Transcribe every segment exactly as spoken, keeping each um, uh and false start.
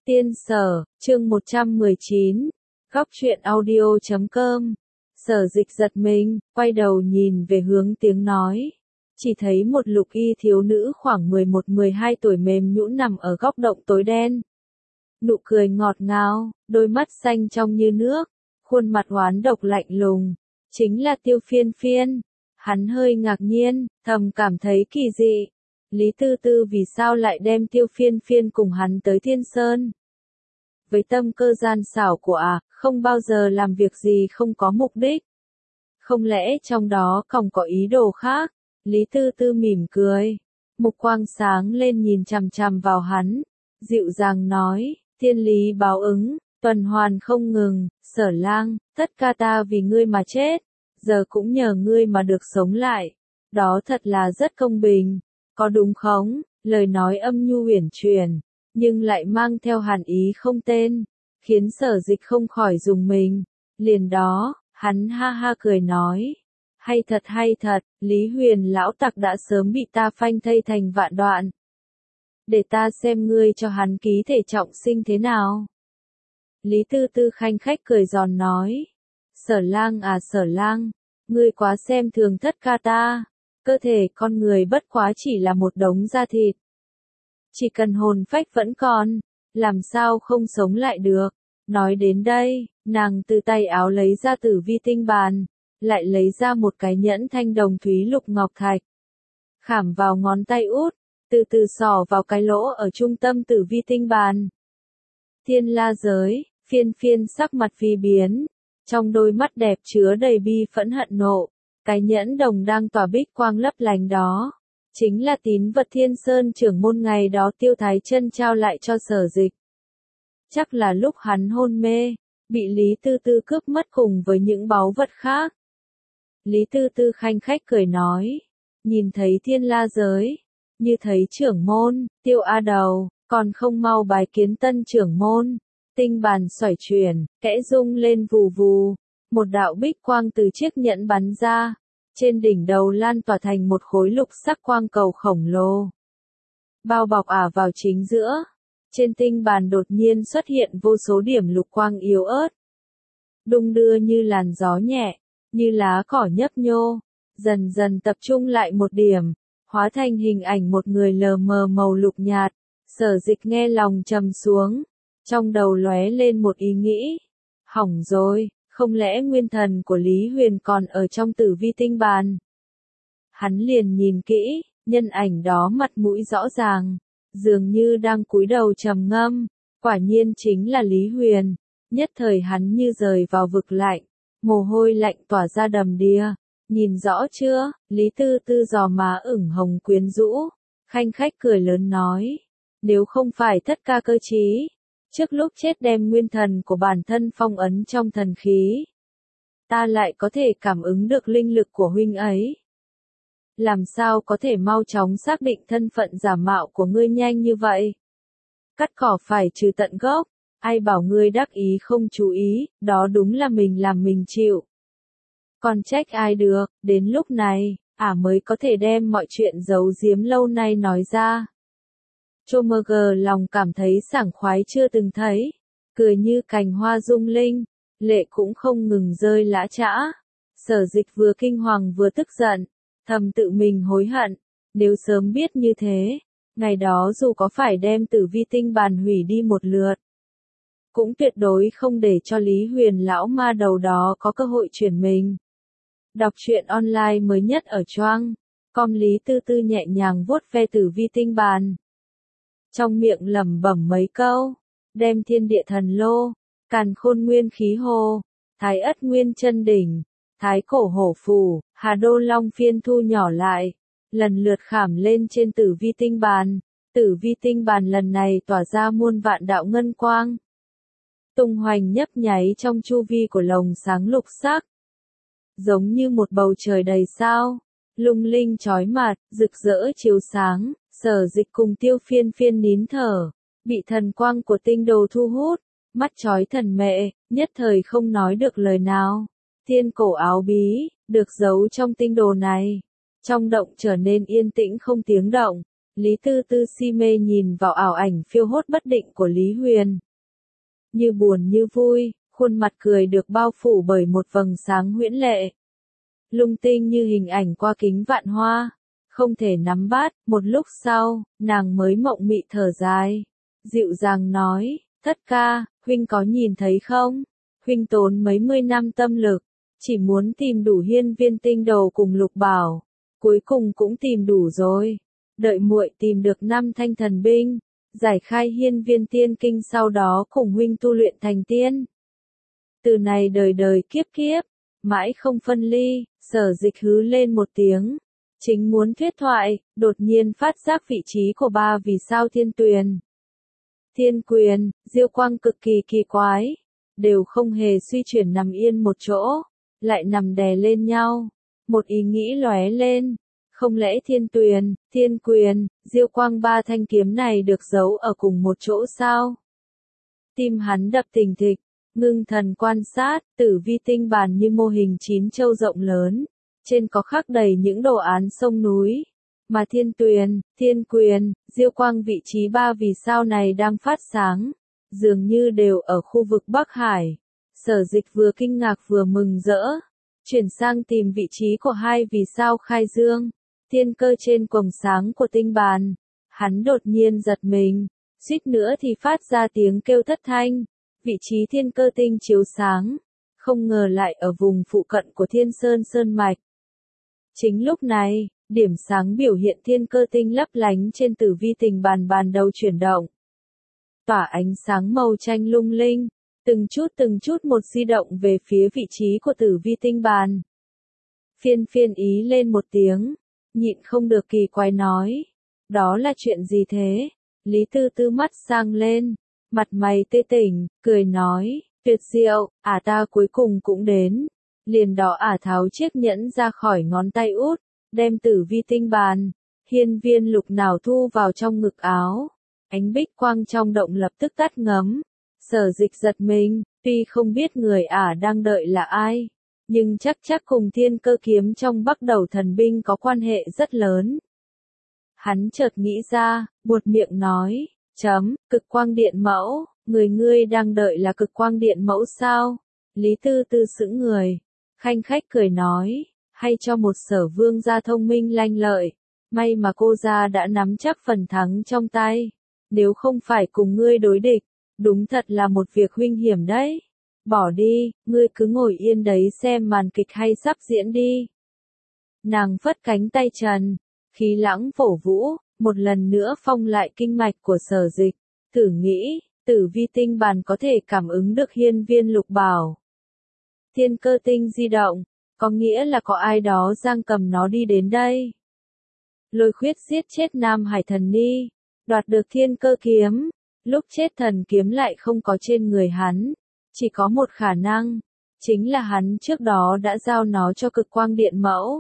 Tiên Sở, chương một trăm mười chín, góc truyện audio chấm com. Sở Dịch giật mình, quay đầu nhìn về hướng tiếng nói. Chỉ thấy một lục y thiếu nữ khoảng mười một mười hai tuổi mềm nhũn nằm ở góc động tối đen. Nụ cười ngọt ngào, đôi mắt xanh trong như nước, khuôn mặt oán độc lạnh lùng. Chính là Tiêu Phiên Phiên. Hắn hơi ngạc nhiên, thầm cảm thấy kỳ dị. Lý Tư Tư vì sao lại đem Tiêu Phiên Phiên cùng hắn tới Thiên Sơn? Với tâm cơ gian xảo của à, không bao giờ làm việc gì không có mục đích. Không lẽ trong đó còn có ý đồ khác? Lý Tư Tư mỉm cười, mục quang sáng lên nhìn chằm chằm vào hắn, dịu dàng nói, thiên lý báo ứng, tuần hoàn không ngừng, Sở Lang, tất cả ta vì ngươi mà chết, giờ cũng nhờ ngươi mà được sống lại. Đó thật là rất công bình, có đúng không? Lời nói âm nhu uyển chuyển, nhưng lại mang theo hàn ý không tên, khiến Sở Dịch không khỏi rùng mình. Liền đó, hắn ha ha cười nói, hay thật hay thật, Lý Huyền lão tặc đã sớm bị ta phanh thây thành vạn đoạn. Để ta xem ngươi cho hắn ký thể trọng sinh thế nào. Lý Tư Tư khanh khách cười giòn nói, Sở Lang à Sở Lang, ngươi quá xem thường tất cả ta, cơ thể con người bất quá chỉ là một đống da thịt. Chỉ cần hồn phách vẫn còn, làm sao không sống lại được. Nói đến đây, nàng từ tay áo lấy ra tử vi tinh bàn, lại lấy ra một cái nhẫn thanh đồng thúy lục ngọc thạch. Khảm vào ngón tay út, từ từ xỏ vào cái lỗ ở trung tâm tử vi tinh bàn. Thiên La Giới, Phiên Phiên sắc mặt phi biến, trong đôi mắt đẹp chứa đầy bi phẫn hận nộ, cái nhẫn đồng đang tỏa bích quang lấp lánh đó. Chính là tín vật Thiên Sơn trưởng môn ngày đó Tiêu Thái Chân trao lại cho Sở Dịch. Chắc là lúc hắn hôn mê, bị Lý Tư Tư cướp mất cùng với những báu vật khác. Lý Tư Tư khanh khách cười nói, nhìn thấy Thiên La Giới, như thấy trưởng môn, Tiêu A Đầu, còn không mau bài kiến tân trưởng môn. Tinh bàn xoay chuyển, kẽ rung lên vù vù, một đạo bích quang từ chiếc nhẫn bắn ra. Trên đỉnh đầu lan tỏa thành một khối lục sắc quang cầu khổng lồ. Bao bọc ả vào chính giữa. Trên tinh bàn đột nhiên xuất hiện vô số điểm lục quang yếu ớt. Đung đưa như làn gió nhẹ, như lá cỏ nhấp nhô. Dần dần tập trung lại một điểm, hóa thành hình ảnh một người lờ mờ màu lục nhạt. Sở Dịch nghe lòng trầm xuống. Trong đầu lóe lên một ý nghĩ. Hỏng rồi. Không lẽ nguyên thần của Lý Huyền còn ở trong tử vi tinh bàn? Hắn liền nhìn kỹ, nhân ảnh đó mặt mũi rõ ràng, dường như đang cúi đầu trầm ngâm, quả nhiên chính là Lý Huyền. Nhất thời hắn như rời vào vực lạnh, mồ hôi lạnh tỏa ra đầm đìa. Nhìn rõ chưa? Lý Tư Tư giò má ửng hồng quyến rũ, khanh khách cười lớn nói, nếu không phải thất ca cơ trí, trước lúc chết đem nguyên thần của bản thân phong ấn trong thần khí, ta lại có thể cảm ứng được linh lực của huynh ấy. Làm sao có thể mau chóng xác định thân phận giả mạo của ngươi nhanh như vậy? Cắt cỏ phải trừ tận gốc, ai bảo ngươi đắc ý không chú ý, đó đúng là mình làm mình chịu. Còn trách ai được, đến lúc này, ả mới có thể đem mọi chuyện giấu giếm lâu nay nói ra. Chô mơ gờ lòng cảm thấy sảng khoái chưa từng thấy, cười như cành hoa rung linh, lệ cũng không ngừng rơi lã chã. Sở Dịch vừa kinh hoàng vừa tức giận, thầm tự mình hối hận, nếu sớm biết như thế, ngày đó dù có phải đem tử vi tinh bàn hủy đi một lượt, cũng tuyệt đối không để cho Lý Huyền lão ma đầu đó có cơ hội chuyển mình. Đọc truyện online mới nhất ở Choang, com. Lý Tư Tư nhẹ nhàng vuốt ve tử vi tinh bàn. Trong miệng lẩm bẩm mấy câu, đem thiên địa thần lô, càn khôn nguyên khí hồ, thái ất nguyên chân đỉnh, thái cổ hổ phù, hà đô long phiên thu nhỏ lại, lần lượt khảm lên trên tử vi tinh bàn. Tử vi tinh bàn lần này tỏa ra muôn vạn đạo ngân quang, tung hoành nhấp nháy trong chu vi của lồng sáng lục sắc, giống như một bầu trời đầy sao, lung linh chói mặt, rực rỡ chiếu sáng. Sở Dịch cùng Tiêu Phiên Phiên nín thở, bị thần quang của tinh đồ thu hút, mắt chói thần mệ, nhất thời không nói được lời nào. Thiên cổ áo bí, được giấu trong tinh đồ này, trong động trở nên yên tĩnh không tiếng động, Lý Tư Tư si mê nhìn vào ảo ảnh phiêu hốt bất định của Lý Huyền. Như buồn như vui, khuôn mặt cười được bao phủ bởi một vầng sáng huyễn lệ. Lung tinh như hình ảnh qua kính vạn hoa, không thể nắm bắt, một lúc sau, nàng mới mộng mị thở dài. Dịu dàng nói, thất ca, huynh có nhìn thấy không? Huynh tốn mấy mươi năm tâm lực, chỉ muốn tìm đủ hiên viên tinh đầu cùng lục bảo, cuối cùng cũng tìm đủ rồi. Đợi muội tìm được năm thanh thần binh, giải khai hiên viên tiên kinh sau đó cùng huynh tu luyện thành tiên. Từ này đời đời kiếp kiếp, mãi không phân ly, Sở Dịch hứ lên một tiếng. Chính muốn thuyết thoại, đột nhiên phát giác vị trí của ba vì sao thiên tuyền. Thiên quyền, diêu quang cực kỳ kỳ quái, đều không hề suy chuyển nằm yên một chỗ, lại nằm đè lên nhau. Một ý nghĩ lóe lên, không lẽ thiên tuyền, thiên quyền, diêu quang ba thanh kiếm này được giấu ở cùng một chỗ sao? Tim hắn đập thình thịch, ngưng thần quan sát, tử vi tinh bàn như mô hình chín châu rộng lớn, trên có khắc đầy những đồ án sông núi. Mà thiên tuyền, thiên quyền, diêu quang vị trí ba vì sao này đang phát sáng, dường như đều ở khu vực Bắc Hải. Sở Dịch vừa kinh ngạc vừa mừng rỡ, chuyển sang tìm vị trí của hai vì sao khai dương, thiên cơ trên quầng sáng của tinh bàn. Hắn đột nhiên giật mình, suýt nữa thì phát ra tiếng kêu thất thanh. Vị trí thiên cơ tinh chiếu sáng, không ngờ lại ở vùng phụ cận của Thiên Sơn Sơn Mạch. Chính lúc này, điểm sáng biểu hiện thiên cơ tinh lấp lánh trên tử vi tinh bàn bàn đầu chuyển động. Tỏa ánh sáng màu tranh lung linh, từng chút từng chút một di động về phía vị trí của tử vi tinh bàn. Phiên phiên ý lên một tiếng, nhịn không được kỳ quái nói. Đó là chuyện gì thế? Lý Tư Tư mắt sang lên, mặt mày tê tỉnh, cười nói, tuyệt diệu, ả ta cuối cùng cũng đến. Liền đó ả tháo chiếc nhẫn ra khỏi ngón tay út, đem tử vi tinh bàn, hiên viên lục nào thu vào trong ngực áo. Ánh bích quang trong động lập tức tắt ngấm. Sở Dịch giật mình, tuy không biết người ả đang đợi là ai, nhưng chắc chắc cùng thiên cơ kiếm trong Bắc Đầu thần binh có quan hệ rất lớn. Hắn chợt nghĩ ra, buột miệng nói, chấm, cực quang điện mẫu, người ngươi đang đợi là cực quang điện mẫu sao? Lý Tư Tư sững người, khanh khách cười nói, hay cho một Sở vương gia thông minh lanh lợi, may mà cô gia đã nắm chắc phần thắng trong tay, nếu không phải cùng ngươi đối địch, đúng thật là một việc huynh hiểm đấy. Bỏ đi, ngươi cứ ngồi yên đấy xem màn kịch hay sắp diễn đi. Nàng phất cánh tay trần, khí lãng phổ vũ, một lần nữa phong lại kinh mạch của Sở Dịch, thử nghĩ, tử vi tinh bàn có thể cảm ứng được hiên viên lục bảo. Thiên cơ tinh di động, có nghĩa là có ai đó giang cầm nó đi đến đây. Lôi Khuyết giết chết Nam Hải Thần Ni, đoạt được thiên cơ kiếm, lúc chết thần kiếm lại không có trên người hắn, chỉ có một khả năng, chính là hắn trước đó đã giao nó cho cực quang điện mẫu.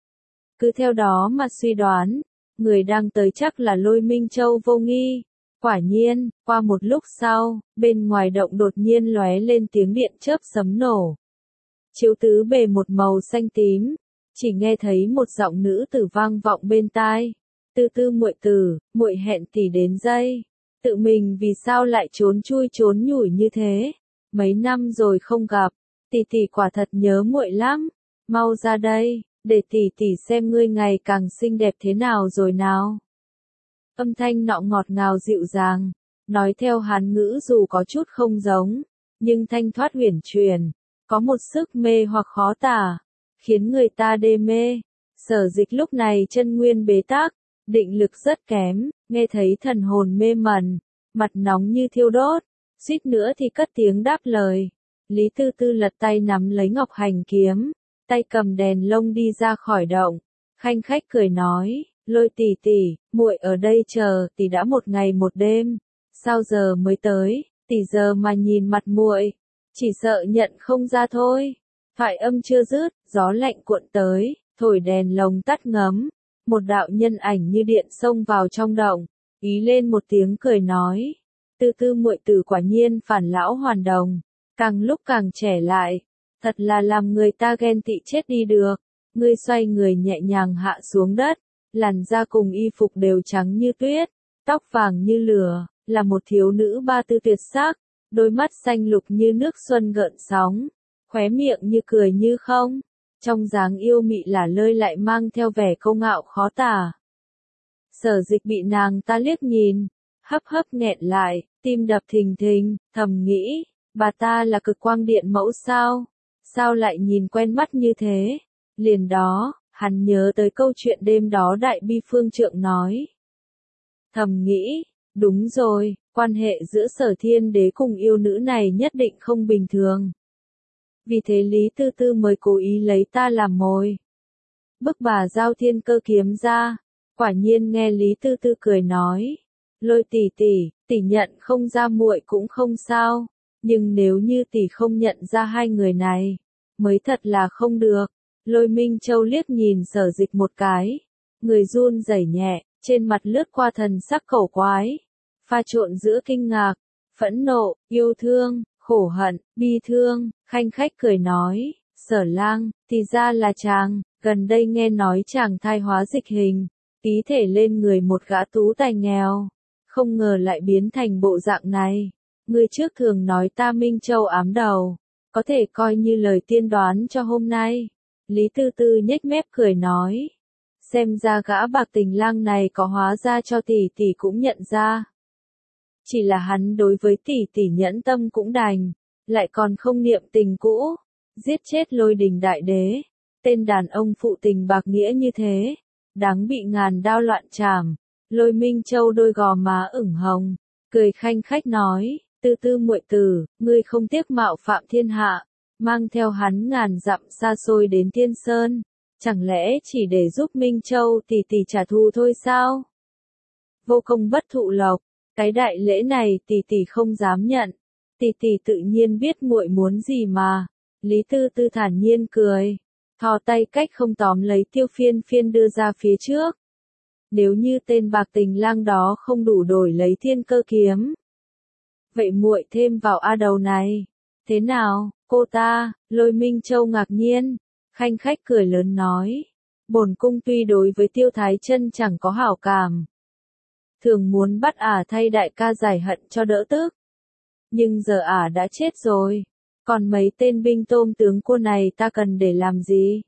Cứ theo đó mà suy đoán, người đang tới chắc là Lôi Minh Châu vô nghi. Quả nhiên, qua một lúc sau, bên ngoài động đột nhiên lóe lên tiếng điện chớp sấm nổ. Chiếu tứ bề một màu xanh tím, chỉ nghe thấy một giọng nữ tử vang vọng bên tai. Tư Tư muội tử, muội hẹn tỷ đến giây. Tự mình vì sao lại trốn chui trốn nhủi như thế? Mấy năm rồi không gặp, tỷ tỷ quả thật nhớ muội lắm. Mau ra đây, để tỷ tỷ xem ngươi ngày càng xinh đẹp thế nào rồi nào. Âm thanh nọ ngọt ngào dịu dàng, nói theo Hán ngữ dù có chút không giống, nhưng thanh thoát huyền truyền, có một sức mê hoặc khó tả, khiến người ta đê mê. Sở Dịch lúc này chân nguyên bế tắc, định lực rất kém, nghe thấy thần hồn mê mẩn, mặt nóng như thiêu đốt, suýt nữa thì cất tiếng đáp lời. Lý Tư Tư lật tay nắm lấy ngọc hành kiếm, tay cầm đèn lông đi ra khỏi động, khanh khách cười nói, Lôi tỷ tỷ, muội ở đây chờ tỷ đã một ngày một đêm, sao giờ mới tới, tỷ giờ mà nhìn mặt muội, chỉ sợ nhận không ra thôi. Thoại âm chưa dứt, gió lạnh cuộn tới, thổi đèn lồng tắt ngấm, một đạo nhân ảnh như điện xông vào trong động, ý lên một tiếng cười nói, Tư Tư muội tử quả nhiên phản lão hoàn đồng, càng lúc càng trẻ lại, thật là làm người ta ghen tị chết đi được. Ngươi xoay người nhẹ nhàng hạ xuống đất, làn da cùng y phục đều trắng như tuyết, tóc vàng như lửa, là một thiếu nữ ba tư tuyệt sắc, đôi mắt xanh lục như nước xuân gợn sóng, khóe miệng như cười như không, trong dáng yêu mị lả lơi lại mang theo vẻ câu ngạo khó tả. Sở Dịch bị nàng ta liếc nhìn, hấp hấp nghẹn lại, tim đập thình thình, thầm nghĩ, bà ta là Cực Quang Điện mẫu sao? Sao lại nhìn quen mắt như thế? Liền đó, hắn nhớ tới câu chuyện đêm đó Đại Bi Phương Trượng nói. Thầm nghĩ, đúng rồi, quan hệ giữa Sở Thiên Đế cùng yêu nữ này nhất định không bình thường. Vì thế Lý Tư Tư mới cố ý lấy ta làm mồi. Bức bà giao thiên cơ kiếm ra, quả nhiên nghe Lý Tư Tư cười nói. Lôi tỷ tỷ, tỷ nhận không ra muội cũng không sao, nhưng nếu như tỷ không nhận ra hai người này, mới thật là không được. Lôi Minh Châu liếc nhìn Sở Dịch một cái, người run rẩy nhẹ, trên mặt lướt qua thần sắc cổ quái, pha trộn giữa kinh ngạc, phẫn nộ, yêu thương, khổ hận, bi thương, khanh khách cười nói, Sở Lang, thì ra là chàng, gần đây nghe nói chàng thai hóa dịch hình, ký thể lên người một gã tú tài nghèo, không ngờ lại biến thành bộ dạng này. Ngươi trước thường nói ta Minh Châu ám đầu, có thể coi như lời tiên đoán cho hôm nay. Lý Tư Tư nhếch mép cười nói, xem ra gã Bạc Tình Lang này có hóa ra cho tỷ tỷ cũng nhận ra. Chỉ là hắn đối với tỷ tỷ nhẫn tâm cũng đành, lại còn không niệm tình cũ, giết chết Lôi Đình Đại Đế, tên đàn ông phụ tình bạc nghĩa như thế, đáng bị ngàn đao loạn trảm. Lôi Minh Châu đôi gò má ửng hồng, cười khanh khách nói, Tư Tư muội tử, ngươi không tiếc mạo phạm thiên hạ, mang theo hắn ngàn dặm xa xôi đến Tiên Sơn, chẳng lẽ chỉ để giúp Minh Châu tỷ tỷ trả thù thôi sao? Vô công bất thụ lộc, cái đại lễ này tỷ tỷ không dám nhận, tỷ tỷ tự nhiên biết muội muốn gì mà. Lý Tư Tư thản nhiên cười, thò tay cách không tóm lấy Tiêu Phiên Phiên đưa ra phía trước. Nếu như tên Bạc Tình Lang đó không đủ đổi lấy thiên cơ kiếm, vậy muội thêm vào a đầu này. Thế nào, cô ta? Lôi Minh Châu ngạc nhiên, khanh khách cười lớn nói, bổn cung tuy đối với Tiêu Thái Chân chẳng có hảo cảm, thường muốn bắt ả thay đại ca giải hận cho đỡ tức, nhưng giờ ả đã chết rồi, còn mấy tên binh tôm tướng cô này ta cần để làm gì?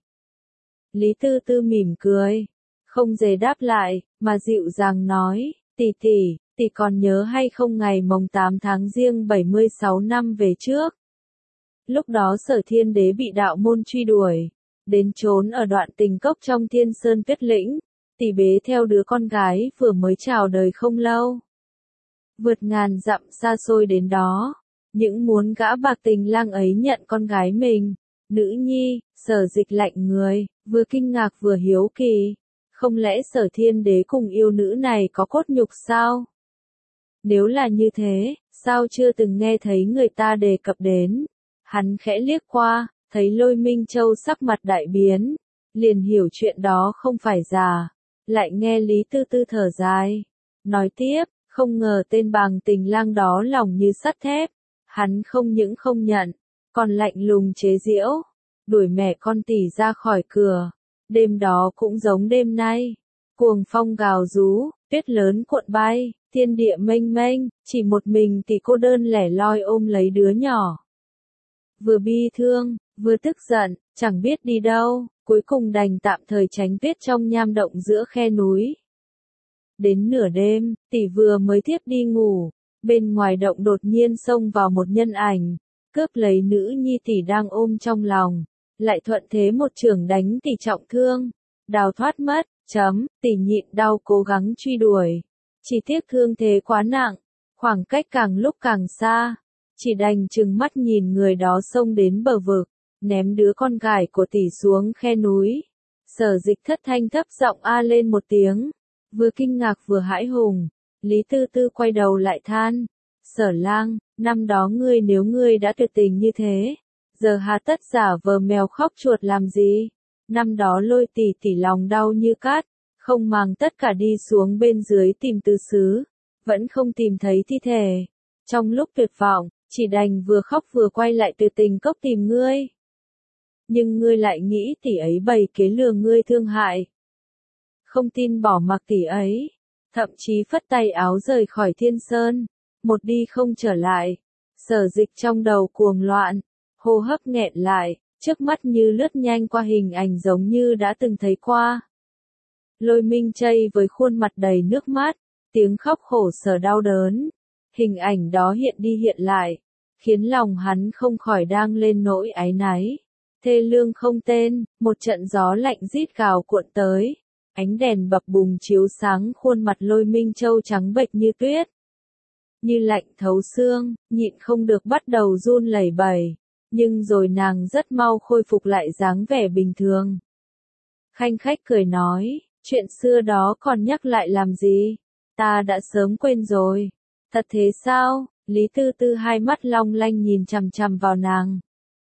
Lý Tư Tư mỉm cười, không dè đáp lại, mà dịu dàng nói, tỷ tỷ, tỷ còn nhớ hay không ngày mồng tám tháng Giêng bảy mươi sáu năm về trước? Lúc đó Sở Thiên Đế bị đạo môn truy đuổi, đến trốn ở đoạn tình cốc trong Thiên Sơn Tuyết Lĩnh, tỷ bế theo đứa con gái vừa mới chào đời không lâu. Vượt ngàn dặm xa xôi đến đó, những muốn gã Bạc Tình Lang ấy nhận con gái mình. Nữ nhi, Sở Dịch lạnh người, vừa kinh ngạc vừa hiếu kỳ. Không lẽ Sở Thiên Đế cùng yêu nữ này có cốt nhục sao? Nếu là như thế, sao chưa từng nghe thấy người ta đề cập đến? Hắn khẽ liếc qua, thấy Lôi Minh Châu sắc mặt đại biến, liền hiểu chuyện đó không phải giả, lại nghe Lý Tư Tư thở dài, nói tiếp, không ngờ tên Bàng Tình Lang đó lòng như sắt thép, hắn không những không nhận, còn lạnh lùng chế giễu, đuổi mẹ con tỷ ra khỏi cửa. Đêm đó cũng giống đêm nay, cuồng phong gào rú, tuyết lớn cuộn bay, thiên địa mênh mênh, chỉ một mình tỷ cô đơn lẻ loi ôm lấy đứa nhỏ. Vừa bi thương, vừa tức giận, chẳng biết đi đâu, cuối cùng đành tạm thời tránh tuyết trong nham động giữa khe núi. Đến nửa đêm, tỷ vừa mới thiếp đi ngủ, bên ngoài động đột nhiên xông vào một nhân ảnh, cướp lấy nữ nhi tỷ đang ôm trong lòng, lại thuận thế một chưởng đánh tỷ trọng thương, đào thoát mất, chấm, tỷ nhịn đau cố gắng truy đuổi, chỉ tiếc thương thế quá nặng, khoảng cách càng lúc càng xa, chỉ đành trừng mắt nhìn người đó xông đến bờ vực, ném đứa con gái của tỷ xuống khe núi. Sở Dịch thất thanh thấp giọng a lên một tiếng, vừa kinh ngạc vừa hãi hùng. Lý Tư Tư quay đầu lại than, Sở Lang, năm đó ngươi nếu ngươi đã tuyệt tình như thế, giờ hà tất giả vờ mèo khóc chuột làm gì? Năm đó Lôi tỷ tỷ lòng đau như cát, không màng tất cả đi xuống bên dưới tìm tứ xứ, vẫn không tìm thấy thi thể. Trong lúc tuyệt vọng, chỉ đành vừa khóc vừa quay lại tuyệt tình cốc tìm ngươi. Nhưng ngươi lại nghĩ tỷ ấy bày kế lừa ngươi thương hại. không tin bỏ mặc tỷ ấy, thậm chí phất tay áo rời khỏi Thiên Sơn, một đi không trở lại. Sở Dịch trong đầu cuồng loạn, hô hấp nghẹn lại, trước mắt như lướt nhanh qua hình ảnh giống như đã từng thấy qua. Lôi Minh Chây với khuôn mặt đầy nước mắt, tiếng khóc khổ sở đau đớn, hình ảnh đó hiện đi hiện lại, khiến lòng hắn không khỏi đang lên nỗi áy náy. Thê lương không tên, một trận gió lạnh rít gào cuộn tới, ánh đèn bập bùng chiếu sáng khuôn mặt Lôi Minh Châu trắng bệch như tuyết, như lạnh thấu xương, nhịn không được bắt đầu run lẩy bẩy, nhưng rồi nàng rất mau khôi phục lại dáng vẻ bình thường. Khanh khách cười nói, chuyện xưa đó còn nhắc lại làm gì, ta đã sớm quên rồi. Thật thế sao? Lý Tư Tư hai mắt long lanh nhìn chằm chằm vào nàng.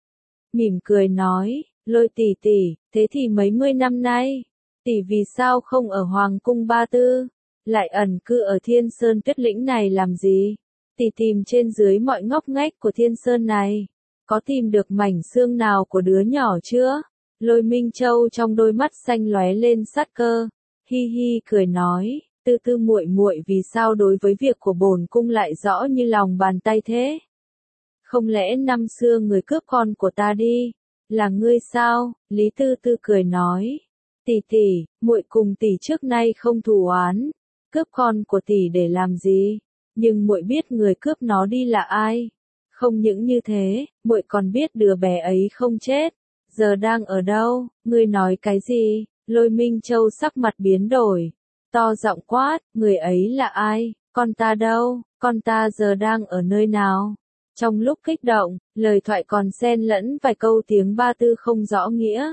Mỉm cười nói, Lôi tỷ tỷ, thế thì mấy mươi năm nay, tỷ vì sao không ở Hoàng cung Ba Tư, lại ẩn cư ở Thiên Sơn Tuyết Lĩnh này làm gì? Tỷ tìm trên dưới mọi ngóc ngách của Thiên Sơn này, có tìm được mảnh xương nào của đứa nhỏ chưa? Lôi Minh Châu trong đôi mắt xanh lóe lên sát cơ, hi hi cười nói, Tư Tư muội muội vì sao đối với việc của bổn cung lại rõ như lòng bàn tay thế? Không lẽ năm xưa người cướp con của ta đi, là ngươi sao? Lý Tư Tư cười nói, tỷ tỷ, muội cùng tỷ trước nay không thù oán, cướp con của tỷ để làm gì? Nhưng muội biết người cướp nó đi là ai? Không những như thế, muội còn biết đứa bé ấy không chết, giờ đang ở đâu? Ngươi nói cái gì? Lôi Minh Châu sắc mặt biến đổi, to giọng quát, người ấy là ai? Con ta đâu? Con ta giờ đang ở nơi nào? Trong lúc kích động, lời thoại còn xen lẫn vài câu tiếng Ba Tư không rõ nghĩa.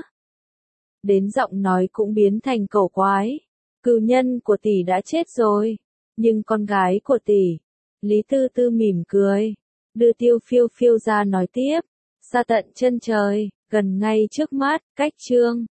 Đến giọng nói cũng biến thành cẩu quái. Cừu nhân của tỷ đã chết rồi, nhưng con gái của tỷ. Lý Tư Tư mỉm cười, đưa Tiêu Phiêu Phiêu ra nói tiếp, xa tận chân trời, gần ngay trước mắt, cách chương